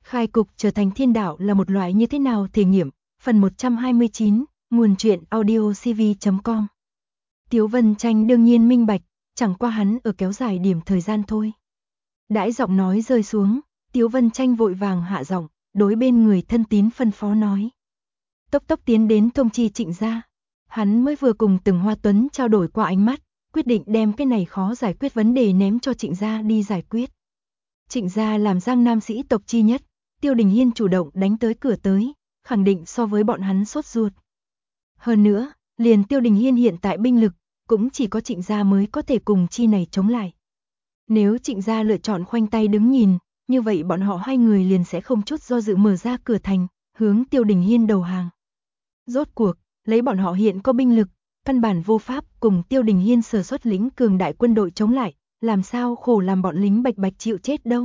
Khai cục trở thành thiên đạo là một loại như thế nào thể nghiệm, phần 129, nguồn truyện audio cv.com. Tiếu Vân Tranh đương nhiên minh bạch, chẳng qua hắn ở kéo dài điểm thời gian thôi. Đãi giọng nói rơi xuống, Tiếu Vân Tranh vội vàng hạ giọng, đối bên người thân tín phân phó nói. Tốc tốc tiến đến thông chi Trịnh gia. Hắn mới vừa cùng Từng Hoa Tuấn trao đổi qua ánh mắt, quyết định đem cái này khó giải quyết vấn đề ném cho Trịnh gia đi giải quyết. Trịnh gia làm Giang Nam sĩ tộc chi nhất, Tiêu Đình Hiên chủ động đánh tới cửa tới, khẳng định so với bọn hắn sốt ruột. Hơn nữa, liền Tiêu Đình Hiên hiện tại binh lực, cũng chỉ có Trịnh gia mới có thể cùng chi này chống lại. Nếu Trịnh gia lựa chọn khoanh tay đứng nhìn, như vậy bọn họ hai người liền sẽ không chút do dự mở ra cửa thành, hướng Tiêu Đình Hiên đầu hàng. Rốt cuộc, lấy bọn họ hiện có binh lực, căn bản vô pháp cùng Tiêu Đình Hiên sở xuất lính cường đại quân đội chống lại, làm sao khổ làm bọn lính bạch bạch chịu chết đâu.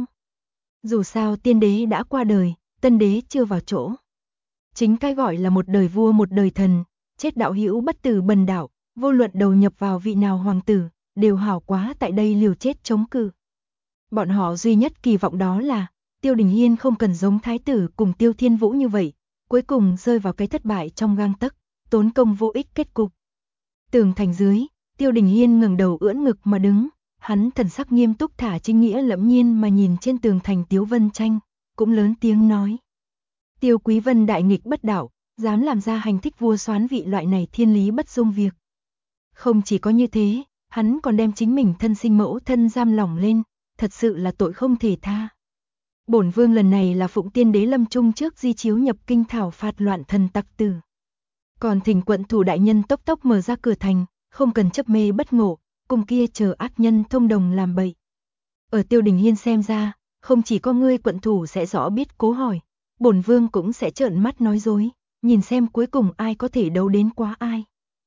Dù sao tiên đế đã qua đời, tân đế chưa vào chỗ. Chính cái gọi là một đời vua một đời thần, chết đạo hữu bất tử bần đạo, vô luận đầu nhập vào vị nào hoàng tử, đều hảo quá tại đây liều chết chống cự. Bọn họ duy nhất kỳ vọng đó là, Tiêu Đình Hiên không cần giống thái tử cùng Tiêu Thiên Vũ như vậy, cuối cùng rơi vào cái thất bại trong gang tấc, tốn công vô ích kết cục. Tường thành dưới, Tiêu Đình Hiên ngẩng đầu ưỡn ngực mà đứng, hắn thần sắc nghiêm túc thả chính nghĩa lẫm nhiên mà nhìn trên tường thành Tiếu Vân Tranh, cũng lớn tiếng nói. Tiêu Quý Vân đại nghịch bất đạo, dám làm ra hành thích vua soán vị loại này thiên lý bất dung việc. Không chỉ có như thế, hắn còn đem chính mình thân sinh mẫu thân giam lỏng lên, thật sự là tội không thể tha. Bổn vương lần này là phụng tiên đế lâm trung trước di chiếu nhập kinh thảo phạt loạn thần tặc tử. Còn thỉnh quận thủ đại nhân tốc tốc mở ra cửa thành, không cần chấp mê bất ngộ, cùng kia chờ ác nhân thông đồng làm bậy. Ở Tiêu Đình Hiên xem ra, không chỉ có ngươi quận thủ sẽ rõ biết cố hỏi, bổn vương cũng sẽ trợn mắt nói dối, nhìn xem cuối cùng ai có thể đấu đến quá ai.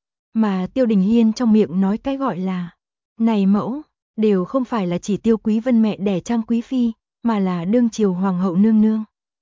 Mà Tiêu Đình Hiên trong miệng nói cái gọi là này mẫu, đều không phải là chỉ Tiêu Quý Vân mẹ đẻ Trang Quý Phi, mà là đương triều hoàng hậu nương nương.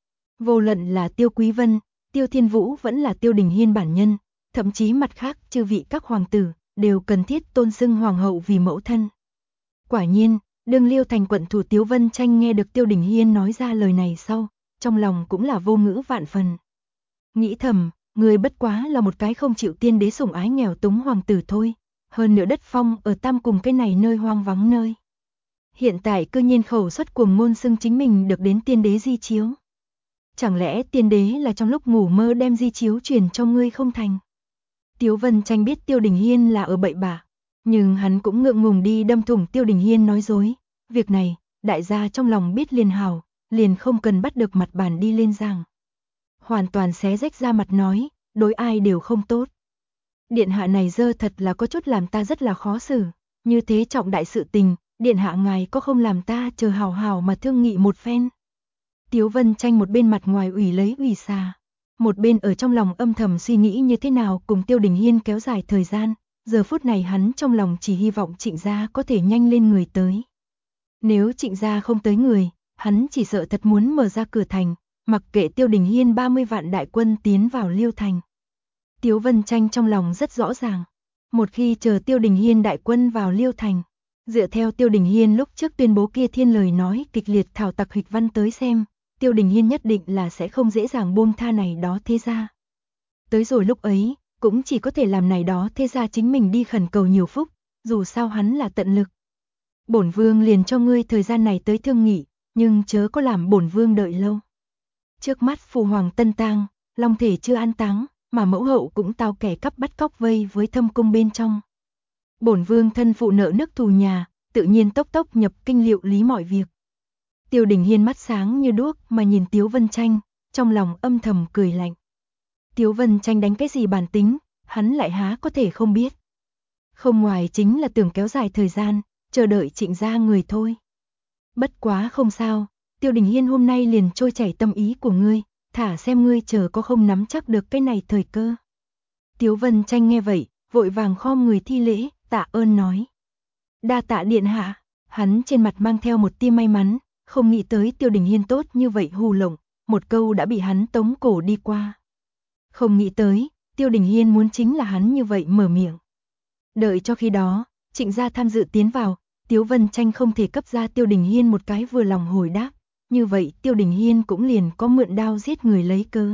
Vô luận là Tiêu Quý Vân, Tiêu Thiên Vũ vẫn là Tiêu Đình Hiên bản nhân, thậm chí mặt khác chư vị các hoàng tử, đều cần thiết tôn xưng hoàng hậu vì mẫu thân. Quả nhiên, đương Liêu thành quận thủ Tiếu Vân Tranh nghe được Tiêu Đình Hiên nói ra lời này sau, trong lòng cũng là vô ngữ vạn phần. Nghĩ thầm, người bất quá là một cái không chịu tiên đế sủng ái nghèo túng hoàng tử thôi, hơn nữa đất phong ở Tam cùng cái này nơi hoang vắng nơi. Hiện tại cư nhiên khẩu xuất cuồng ngôn xưng chính mình được đến tiên đế di chiếu. Chẳng lẽ tiên đế là trong lúc ngủ mơ đem di chiếu truyền cho ngươi không thành? Tiếu Vân Tranh biết Tiêu Đình Hiên là ở bậy bạ, nhưng hắn cũng ngượng ngùng đi đâm thủng Tiêu Đình Hiên nói dối. Việc này, đại gia trong lòng biết liền hảo, liền không cần bắt được mặt bàn đi lên giảng. Hoàn toàn xé rách ra mặt nói, đối ai đều không tốt. Điện hạ này dơ thật là có chút làm ta rất là khó xử, như thế trọng đại sự tình, điện hạ ngài có không làm ta chờ hào hào mà thương nghị một phen. Tiếu Vân Tranh một bên mặt ngoài ủy lấy ủy xà, một bên ở trong lòng âm thầm suy nghĩ như thế nào cùng Tiêu Đình Hiên kéo dài thời gian, giờ phút này hắn trong lòng chỉ hy vọng Trịnh gia có thể nhanh lên người tới. Nếu Trịnh gia không tới người, hắn chỉ sợ thật muốn mở ra cửa thành, mặc kệ Tiêu Đình Hiên 30 vạn đại quân tiến vào Liêu thành. Tiếu Vân Tranh trong lòng rất rõ ràng, một khi chờ Tiêu Đình Hiên đại quân vào Liêu thành, dựa theo Tiêu Đình Hiên lúc trước tuyên bố kia thiên lời nói kịch liệt thảo tặc hịch văn tới xem, Tiêu Đình Hiên nhất định là sẽ không dễ dàng buông tha này đó thế gia. Tới rồi lúc ấy, cũng chỉ có thể làm này đó thế gia chính mình đi khẩn cầu nhiều phúc, dù sao hắn là tận lực. Bổn vương liền cho ngươi thời gian này tới thương nghị, nhưng chớ có làm bổn vương đợi lâu. Trước mắt phụ hoàng tân tang, long thể chưa an táng, mà mẫu hậu cũng tao kẻ cắp bắt cóc vây với thâm cung bên trong. Bổn vương thân phụ nợ nước thù nhà, tự nhiên tốc tốc nhập kinh liệu lý mọi việc. Tiêu Đình Hiên mắt sáng như đuốc mà nhìn Tiếu Vân Tranh, trong lòng âm thầm cười lạnh. Tiếu Vân Tranh đánh cái gì bản tính, hắn lại há có thể không biết. Không ngoài chính là tưởng kéo dài thời gian, chờ đợi Trịnh gia người thôi. Bất quá không sao, Tiêu Đình Hiên hôm nay liền trôi chảy tâm ý của ngươi, thả xem ngươi chờ có không nắm chắc được cái này thời cơ. Tiếu Vân Tranh nghe vậy, vội vàng khom người thi lễ, tạ ơn nói. Đa tạ điện hạ, hắn trên mặt mang theo một tia may mắn, không nghĩ tới Tiêu Đình Hiên tốt như vậy hù lộng, một câu đã bị hắn tống cổ đi qua. Không nghĩ tới, Tiêu Đình Hiên muốn chính là hắn như vậy mở miệng. Đợi cho khi đó, Trịnh gia tham dự tiến vào, Tiếu Vân Tranh không thể cấp ra Tiêu Đình Hiên một cái vừa lòng hồi đáp, như vậy Tiêu Đình Hiên cũng liền có mượn đao giết người lấy cớ.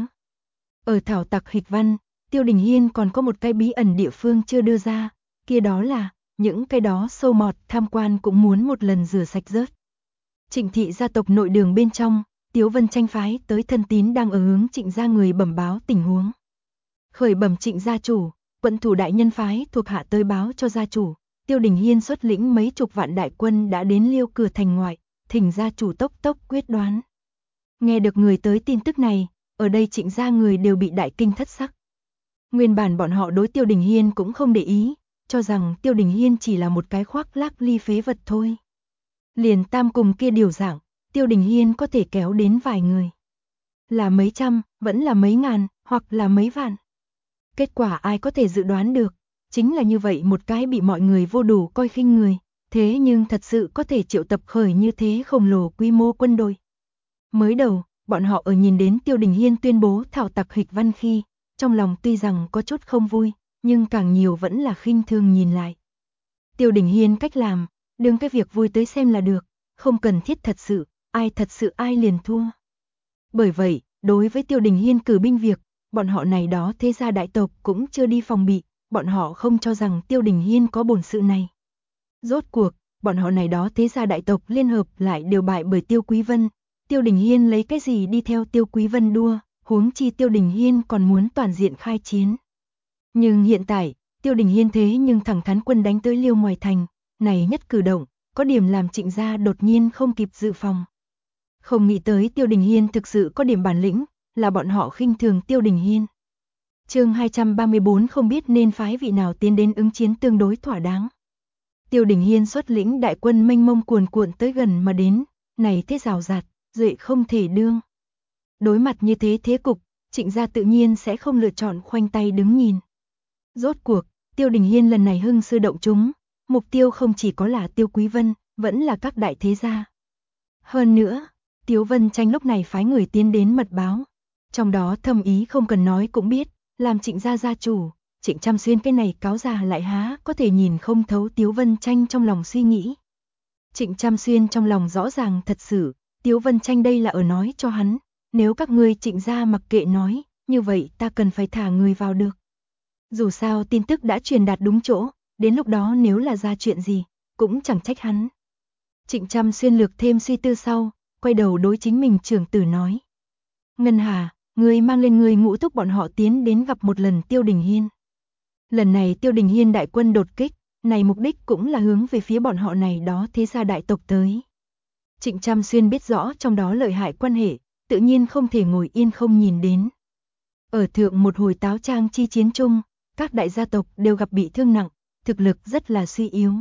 Ở thảo tặc hịch văn, Tiêu Đình Hiên còn có một cái bí ẩn địa phương chưa đưa ra, kia đó là, những cái đó sâu mọt tham quan cũng muốn một lần rửa sạch rớt. Trịnh thị gia tộc nội đường bên trong, Tiếu Vân Tranh phái tới thân tín đang ở hướng Trịnh gia người bẩm báo tình huống. Khởi bẩm Trịnh gia chủ, quận thủ đại nhân phái thuộc hạ tới báo cho gia chủ, Tiêu Đình Hiên xuất lĩnh mấy chục vạn đại quân đã đến Liêu Cửa thành ngoại, thỉnh gia chủ tốc tốc quyết đoán. Nghe được người tới tin tức này, ở đây Trịnh gia người đều bị đại kinh thất sắc. Nguyên bản bọn họ đối Tiêu Đình Hiên cũng không để ý, cho rằng Tiêu Đình Hiên chỉ là một cái khoác lác ly phế vật thôi. Liền tam cùng kia điều dạng, Tiêu Đình Hiên có thể kéo đến vài người. Là mấy trăm, vẫn là mấy ngàn, hoặc là mấy vạn. Kết quả ai có thể dự đoán được, chính là như vậy một cái bị mọi người vô đủ coi khinh người, thế nhưng thật sự có thể triệu tập khởi như thế khổng lồ quy mô quân đội. Mới đầu, bọn họ ở nhìn đến Tiêu Đình Hiên tuyên bố thảo tặc hịch văn khi, trong lòng tuy rằng có chút không vui, nhưng càng nhiều vẫn là khinh thường nhìn lại. Tiêu Đình Hiên cách làm, đừng cái việc vui tới xem là được, không cần thiết thật sự ai liền thua. Bởi vậy, đối với Tiêu Đình Hiên cử binh việc, bọn họ này đó thế gia đại tộc cũng chưa đi phòng bị, bọn họ không cho rằng Tiêu Đình Hiên có bổn sự này. Rốt cuộc, bọn họ này đó thế gia đại tộc liên hợp lại đều bại bởi Tiêu Quý Vân, Tiêu Đình Hiên lấy cái gì đi theo Tiêu Quý Vân đua, huống chi Tiêu Đình Hiên còn muốn toàn diện khai chiến. Nhưng hiện tại, Tiêu Đình Hiên thế nhưng thẳng thắn quân đánh tới Liêu ngoài thành, này nhất cử động, có điểm làm Trịnh gia đột nhiên không kịp dự phòng. Không nghĩ tới Tiêu Đình Hiên thực sự có điểm bản lĩnh, là bọn họ khinh thường Tiêu Đình Hiên. Chương 234 không biết nên phái vị nào tiến đến ứng chiến tương đối thỏa đáng. Tiêu Đình Hiên xuất lĩnh đại quân mênh mông cuồn cuộn tới gần mà đến, này thế rào rạt, duệ không thể đương. Đối mặt như thế thế cục, Trịnh gia tự nhiên sẽ không lựa chọn khoanh tay đứng nhìn. Rốt cuộc, Tiêu Đình Hiên lần này hưng sư động chúng, mục tiêu không chỉ có là Tiêu Quý Vân, vẫn là các đại thế gia. Hơn nữa, Tiếu Vân Tranh lúc này phái người tiến đến mật báo. Trong đó thâm ý không cần nói cũng biết, làm Trịnh gia gia chủ, Trịnh Trăm Xuyên cái này cáo già lại há có thể nhìn không thấu Tiếu Vân Tranh trong lòng suy nghĩ. Trịnh Trăm Xuyên trong lòng rõ ràng thật sự, Tiếu Vân Tranh đây là ở nói cho hắn, nếu các ngươi Trịnh gia mặc kệ nói, như vậy ta cần phải thả người vào được. Dù sao tin tức đã truyền đạt đúng chỗ, đến lúc đó nếu là ra chuyện gì, cũng chẳng trách hắn. Trịnh Trăm Xuyên lược thêm suy tư sau, quay đầu đối chính mình trưởng tử nói. Ngân Hà, ngươi mang lên người ngũ thúc bọn họ tiến đến gặp một lần Tiêu Đình Hiên. Lần này Tiêu Đình Hiên đại quân đột kích, này mục đích cũng là hướng về phía bọn họ này đó thế gia đại tộc tới. Trịnh Trăm Xuyên biết rõ trong đó lợi hại quan hệ, tự nhiên không thể ngồi yên không nhìn đến. Ở thượng một hồi táo trang chi chiến chung, các đại gia tộc đều gặp bị thương nặng, thực lực rất là suy yếu.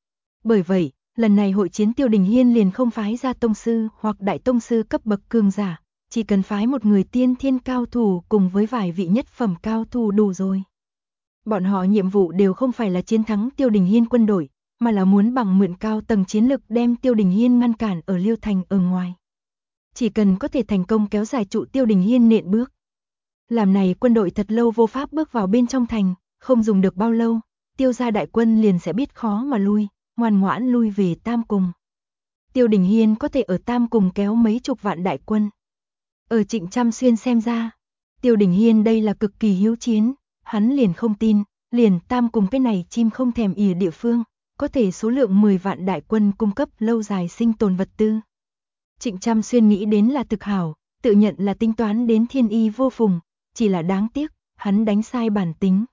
Bởi vậy, lần này hội chiến Tiêu Đình Hiên liền không phái ra tông sư hoặc đại tông sư cấp bậc cường giả, chỉ cần phái một người tiên thiên cao thủ cùng với vài vị nhất phẩm cao thủ đủ rồi. Bọn họ nhiệm vụ đều không phải là chiến thắng Tiêu Đình Hiên quân đội, mà là muốn bằng mượn cao tầng chiến lực đem Tiêu Đình Hiên ngăn cản ở Liêu Thành ở ngoài. Chỉ cần có thể thành công kéo dài trụ Tiêu Đình Hiên nện bước. Làm này quân đội thật lâu vô pháp bước vào bên trong thành, không dùng được bao lâu, Tiêu gia đại quân liền sẽ biết khó mà lui, ngoan ngoãn lui về Tam Cùng. Tiêu Đình Hiên có thể ở Tam Cùng kéo mấy chục vạn đại quân. Ở Trịnh Trăm Xuyên xem ra, Tiêu Đình Hiên đây là cực kỳ hiếu chiến, hắn liền không tin, liền Tam Cùng cái này chim không thèm ỉa địa phương, có thể số lượng 10 vạn đại quân cung cấp lâu dài sinh tồn vật tư. Trịnh Trăm Xuyên nghĩ đến là thực hảo, tự nhận là tính toán đến thiên y vô phùng, chỉ là đáng tiếc, hắn đánh sai bản tính.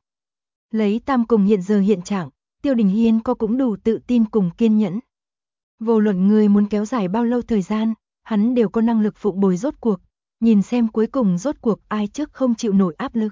Lấy Tam Cùng hiện giờ hiện trạng, Tiêu Đình Hiên có cũng đủ tự tin cùng kiên nhẫn. Vô luận người muốn kéo dài bao lâu thời gian, hắn đều có năng lực phụng bồi rốt cuộc, nhìn xem cuối cùng rốt cuộc ai trước không chịu nổi áp lực.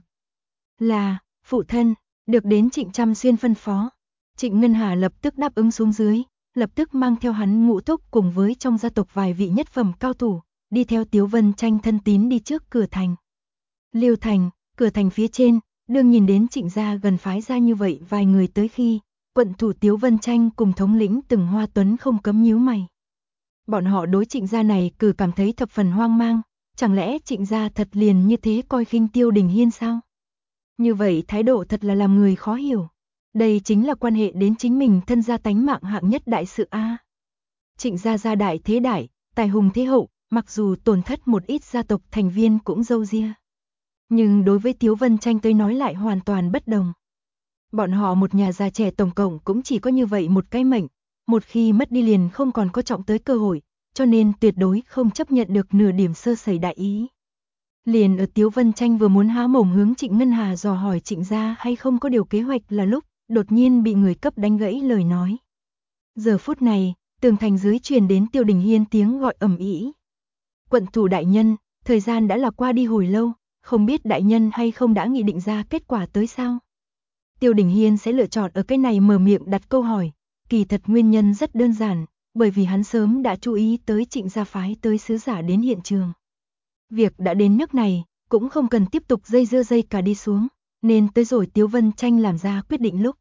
Là, phụ thân, được đến Trịnh Trăm Xuyên phân phó. Trịnh Ngân Hà lập tức đáp ứng xuống dưới, lập tức mang theo hắn ngũ thúc cùng với trong gia tộc vài vị nhất phẩm cao thủ, đi theo Tiếu Vân Tranh thân tín đi trước cửa thành. Liêu Thành, cửa thành phía trên, đương nhìn đến Trịnh gia gần phái ra như vậy vài người tới khi, quận thủ Tiếu Vân Tranh cùng thống lĩnh Từng Hoa Tuấn không cấm nhíu mày. Bọn họ đối Trịnh gia này cứ cảm thấy thập phần hoang mang, chẳng lẽ Trịnh gia thật liền như thế coi khinh Tiêu Đình Hiên sao? Như vậy thái độ thật là làm người khó hiểu. Đây chính là quan hệ đến chính mình thân gia tánh mạng hạng nhất đại sự a. Trịnh gia gia đại thế đại, tài hùng thế hậu, mặc dù tổn thất một ít gia tộc thành viên cũng râu ria. Nhưng đối với Tiếu Vân Tranh tới nói lại hoàn toàn bất đồng. Bọn họ một nhà già trẻ tổng cộng cũng chỉ có như vậy một cái mệnh, một khi mất đi liền không còn có trọng tới cơ hội, cho nên tuyệt đối không chấp nhận được nửa điểm sơ sẩy đại ý. Liền ở Tiếu Vân Tranh vừa muốn há mồm hướng Trịnh Ngân Hà dò hỏi Trịnh gia hay không có điều kế hoạch là lúc, đột nhiên bị người cấp đánh gãy lời nói. Giờ phút này, tường thành dưới truyền đến Tiêu Đình Hiên tiếng gọi ầm ĩ. Quận thủ đại nhân, thời gian đã là qua đi hồi lâu, không biết đại nhân hay không đã nghị định ra kết quả tới sao? Tiêu Đình Hiên sẽ lựa chọn ở cái này mở miệng đặt câu hỏi, kỳ thật nguyên nhân rất đơn giản, bởi vì hắn sớm đã chú ý tới Trịnh gia phái tới sứ giả đến hiện trường. Việc đã đến nước này, cũng không cần tiếp tục dây dưa dây cả đi xuống, nên tới rồi Tiếu Vân Tranh làm ra quyết định lúc.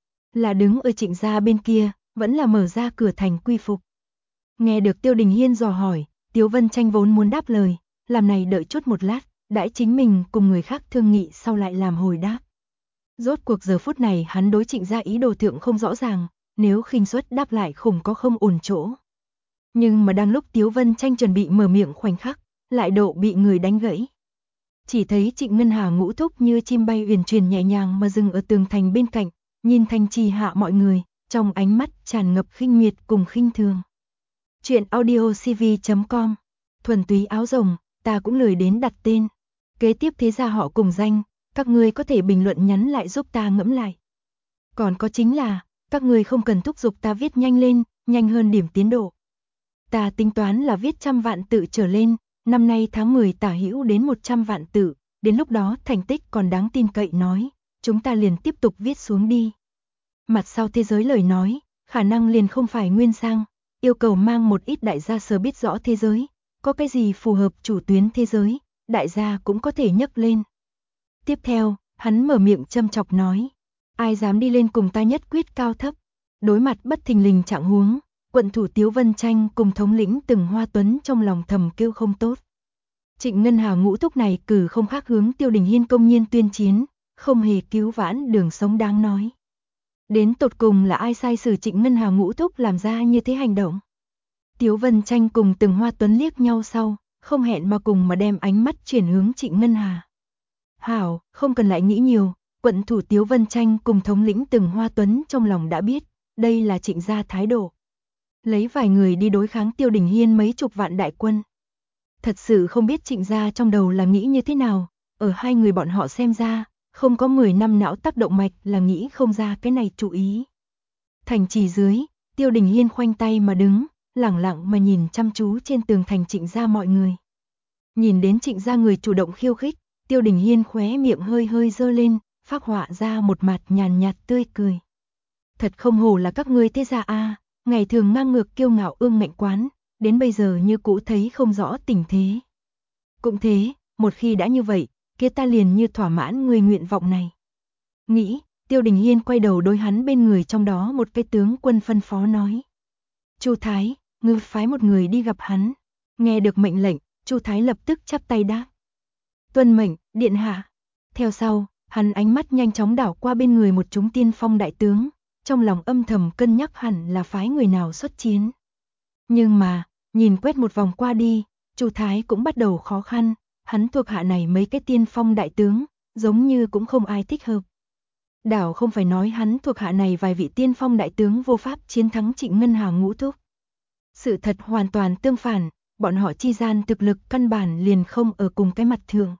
Là đứng ở Trịnh gia bên kia, vẫn là mở ra cửa thành quy phục. Nghe được Tiêu Đình Hiên dò hỏi, Tiếu Vân Tranh vốn muốn đáp lời, làm này đợi chút một lát, đãi chính mình cùng người khác thương nghị sau lại làm hồi đáp. Rốt cuộc giờ phút này hắn đối Trịnh gia ý đồ thượng không rõ ràng, nếu khinh suất đáp lại khủng có không ổn chỗ. Nhưng mà đang lúc Tiếu Vân Tranh chuẩn bị mở miệng khoảnh khắc, lại độ bị người đánh gãy. Chỉ thấy Trịnh Ngân Hà ngũ thúc như chim bay uyển chuyển nhẹ nhàng mà dừng ở tường thành bên cạnh, nhìn thành trì hạ mọi người, trong ánh mắt tràn ngập khinh miệt cùng khinh thường. Chuyện audiocv.com, thuần túy áo rồng, ta cũng lười đến đặt tên. Kế tiếp thế gia họ cùng danh, các ngươi có thể bình luận nhắn lại giúp ta ngẫm lại. Còn có chính là, các ngươi không cần thúc giục ta viết nhanh lên, nhanh hơn điểm tiến độ. Ta tính toán là viết 100 vạn tự trở lên, năm nay tháng 10 tả hữu đến 100 vạn tự, đến lúc đó thành tích còn đáng tin cậy nói, chúng ta liền tiếp tục viết xuống đi. Mặt sau thế giới lời nói, khả năng liền không phải nguyên sang, yêu cầu mang một ít đại gia sớm biết rõ thế giới, có cái gì phù hợp chủ tuyến thế giới, đại gia cũng có thể nhấc lên. Tiếp theo, hắn mở miệng châm chọc nói, ai dám đi lên cùng ta nhất quyết cao thấp. Đối mặt bất thình lình trạng huống, quận thủ Tiếu Vân Tranh cùng thống lĩnh Từng Hoa Tuấn trong lòng thầm kêu không tốt. Trịnh Ngân Hà ngũ thúc này cử không khác hướng Tiêu Đình Hiên công nhiên tuyên chiến, không hề cứu vãn đường sống đáng nói. Đến tột cùng là ai sai sử Trịnh Ngân Hà ngũ thúc làm ra như thế hành động? Tiếu Vân Tranh cùng Từng Hoa Tuấn liếc nhau sau, không hẹn mà cùng mà đem ánh mắt chuyển hướng Trịnh Ngân Hà. Hảo, không cần lại nghĩ nhiều, quận thủ Tiếu Vân Tranh cùng thống lĩnh Từng Hoa Tuấn trong lòng đã biết, đây là Trịnh gia thái độ. Lấy vài người đi đối kháng Tiêu Đình Hiên mấy chục vạn đại quân. Thật sự không biết Trịnh gia trong đầu là nghĩ như thế nào, ở hai người bọn họ xem ra, không có 10 năm não tác động mạch là nghĩ không ra cái này chú ý. Thành trì dưới, Tiêu Đình Hiên khoanh tay mà đứng, lẳng lặng mà nhìn chăm chú trên tường thành Trịnh gia mọi người. Nhìn đến Trịnh gia người chủ động khiêu khích, Tiêu Đình Hiên khóe miệng hơi hơi dơ lên, phác họa ra một mặt nhàn nhạt tươi cười. Thật không hổ là các ngươi thế gia a, ngày thường ngang ngược kiêu ngạo ương ngạnh quán, đến bây giờ như cũ thấy không rõ tình thế. Cũng thế, một khi đã như vậy, kia ta liền như thỏa mãn người nguyện vọng này. Nghĩ, Tiêu Đình Hiên quay đầu đối hắn bên người trong đó một cái tướng quân phân phó nói. Chu Thái, ngươi phái một người đi gặp hắn. Nghe được mệnh lệnh, Chu Thái lập tức chắp tay đáp. Tuân mệnh, điện hạ. Theo sau, hắn ánh mắt nhanh chóng đảo qua bên người một chúng tiên phong đại tướng, trong lòng âm thầm cân nhắc hẳn là phái người nào xuất chiến. Nhưng mà, nhìn quét một vòng qua đi, Chu Thái cũng bắt đầu khó khăn, hắn thuộc hạ này mấy cái tiên phong đại tướng, giống như cũng không ai thích hợp. Đảo không phải nói hắn thuộc hạ này vài vị tiên phong đại tướng vô pháp chiến thắng Trịnh Ngân Hà ngũ thúc. Sự thật hoàn toàn tương phản, bọn họ chi gian thực lực căn bản liền không ở cùng cái mặt thường.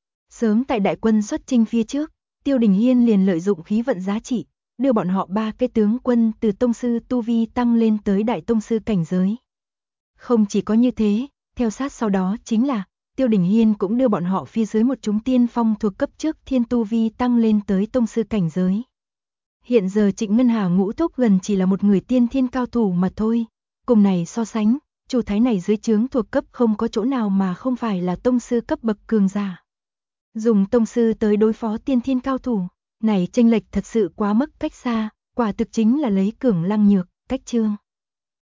Sớm tại đại quân xuất chinh phía trước, Tiêu Đình Hiên liền lợi dụng khí vận giá trị, đưa bọn họ ba cái tướng quân từ tông sư tu vi tăng lên tới đại tông sư cảnh giới. Không chỉ có như thế, theo sát sau đó chính là, Tiêu Đình Hiên cũng đưa bọn họ phía dưới một chúng tiên phong thuộc cấp trước thiên tu vi tăng lên tới tông sư cảnh giới. Hiện giờ Trịnh Ngân Hà ngũ thúc gần chỉ là một người tiên thiên cao thủ mà thôi, cùng này so sánh, Chu Thái này dưới trướng thuộc cấp không có chỗ nào mà không phải là tông sư cấp bậc cường giả. Dùng tông sư tới đối phó tiên thiên cao thủ, này chênh lệch thật sự quá mức cách xa, quả thực chính là lấy cường lăng nhược, cách trương.